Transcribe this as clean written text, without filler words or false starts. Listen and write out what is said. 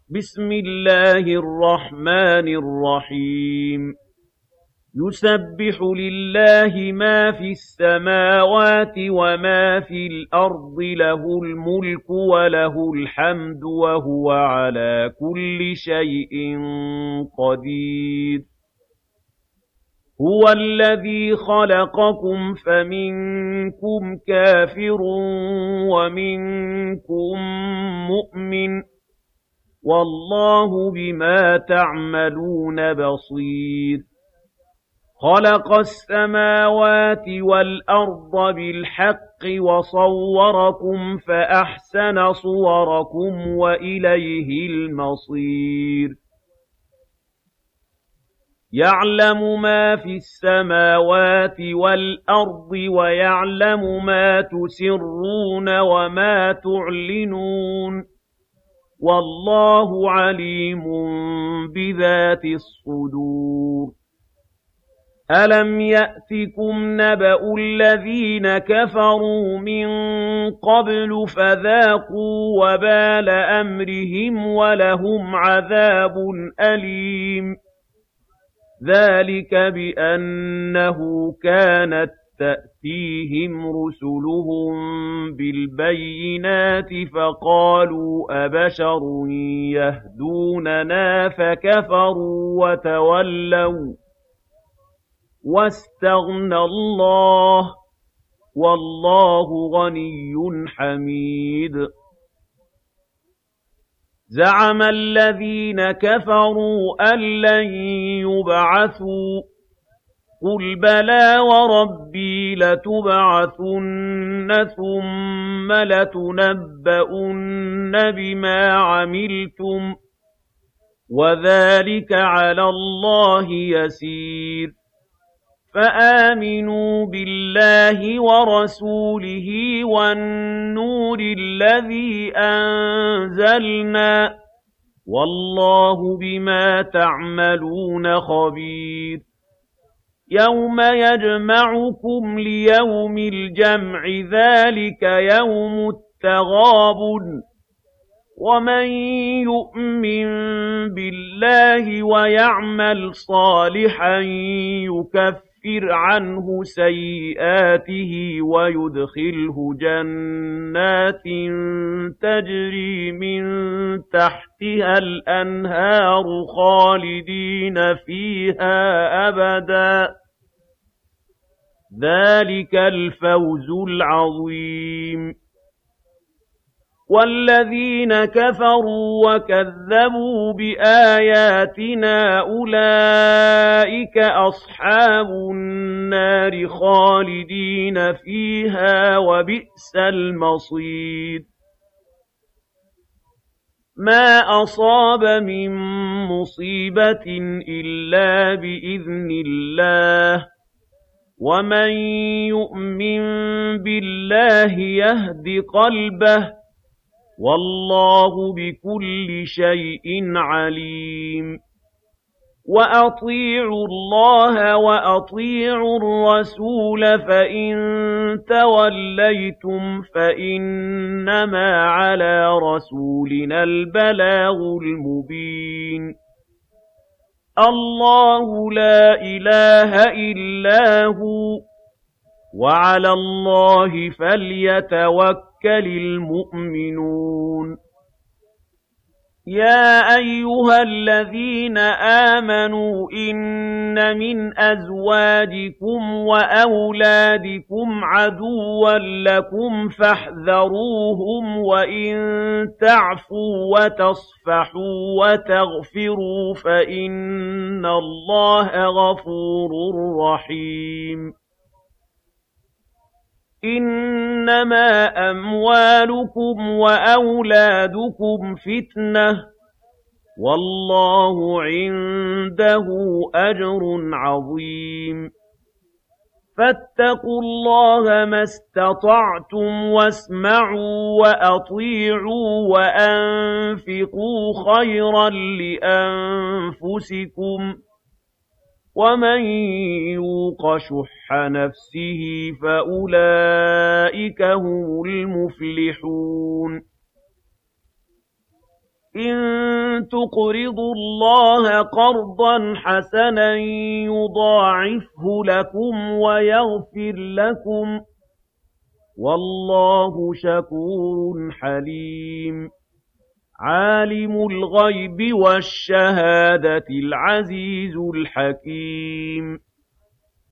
بسم الله الرحمن الرحيم يسبح لله ما في السماوات وما في الأرض له الملك وله الحمد وهو على كل شيء قدير هو الذي خلقكم فمنكم كافر ومنكم مؤمن والله بما تعملون بصير خلق السماوات والأرض بالحق وصوركم فأحسن صوركم وإليه المصير يعلم ما في السماوات والأرض ويعلم ما تسرون وما تعلنون والله عليم بذات الصدور ألم يأتكم نبأ الذين كفروا من قبل فذاقوا وبال أمرهم ولهم عذاب أليم ذلك بأنه كانت تأتيهم رسلهم بالبينات فقالوا أبشر يهدوننا فكفروا وتولوا واستغنى الله والله غني حميد زعم الذين كفروا أن لن يبعثوا قل بلى وربي لتبعثن ثم لتنبؤن بما عملتم وذلك على الله يسير فآمنوا بالله ورسوله والنور الذي أنزلنا والله بما تعملون خبير يوم يجمعكم ليوم الجمع ذلك يوم التغابن ومن يؤمن بالله ويعمل صالحا يكفر عنه سيئاته ويدخله جنات تجري من تحتها الأنهار خالدين فيها أبدا ذلك الفوز العظيم والذين كفروا وكذبوا بآياتنا أولئك أصحاب النار خالدين فيها وبئس المصير ما أصاب من مصيبة إلا بإذن الله ومن يؤمن بالله يهد قلبه والله بكل شيء عليم وأطيعوا الله وأطيعوا الرسول فإن توليتم فإنما على رسولنا البلاغ المبين الله لا إله إلا هو وعلى الله فليتوكل المؤمنون يا أيها الذين آمنوا إن من أزواجكم وأولادكم عدوا لكم فاحذروهم وإن تعفوا وتصفحوا وتغفروا فإن الله غفور رحيم إنما أموالكم وأولادكم فتنة والله عنده أجر عظيم فاتقوا الله ما استطعتم واسمعوا وأطيعوا وأنفقوا خيرا لأنفسكم ومن يوق شح نفسه فأولئك هم المفلحون إن تُقْرِضُوا اللَّهَ قَرْضًا حَسَنًا يُضَاعِفْهُ لَكُمْ وَيَغْفِرْ لَكُمْ ۚ وَاللَّهُ شَكُورٌ حَلِيمٌ عَالِمُ الْغَيْبِ وَالشَّهَادَةِ الْعَزِيزُ الْحَكِيمُ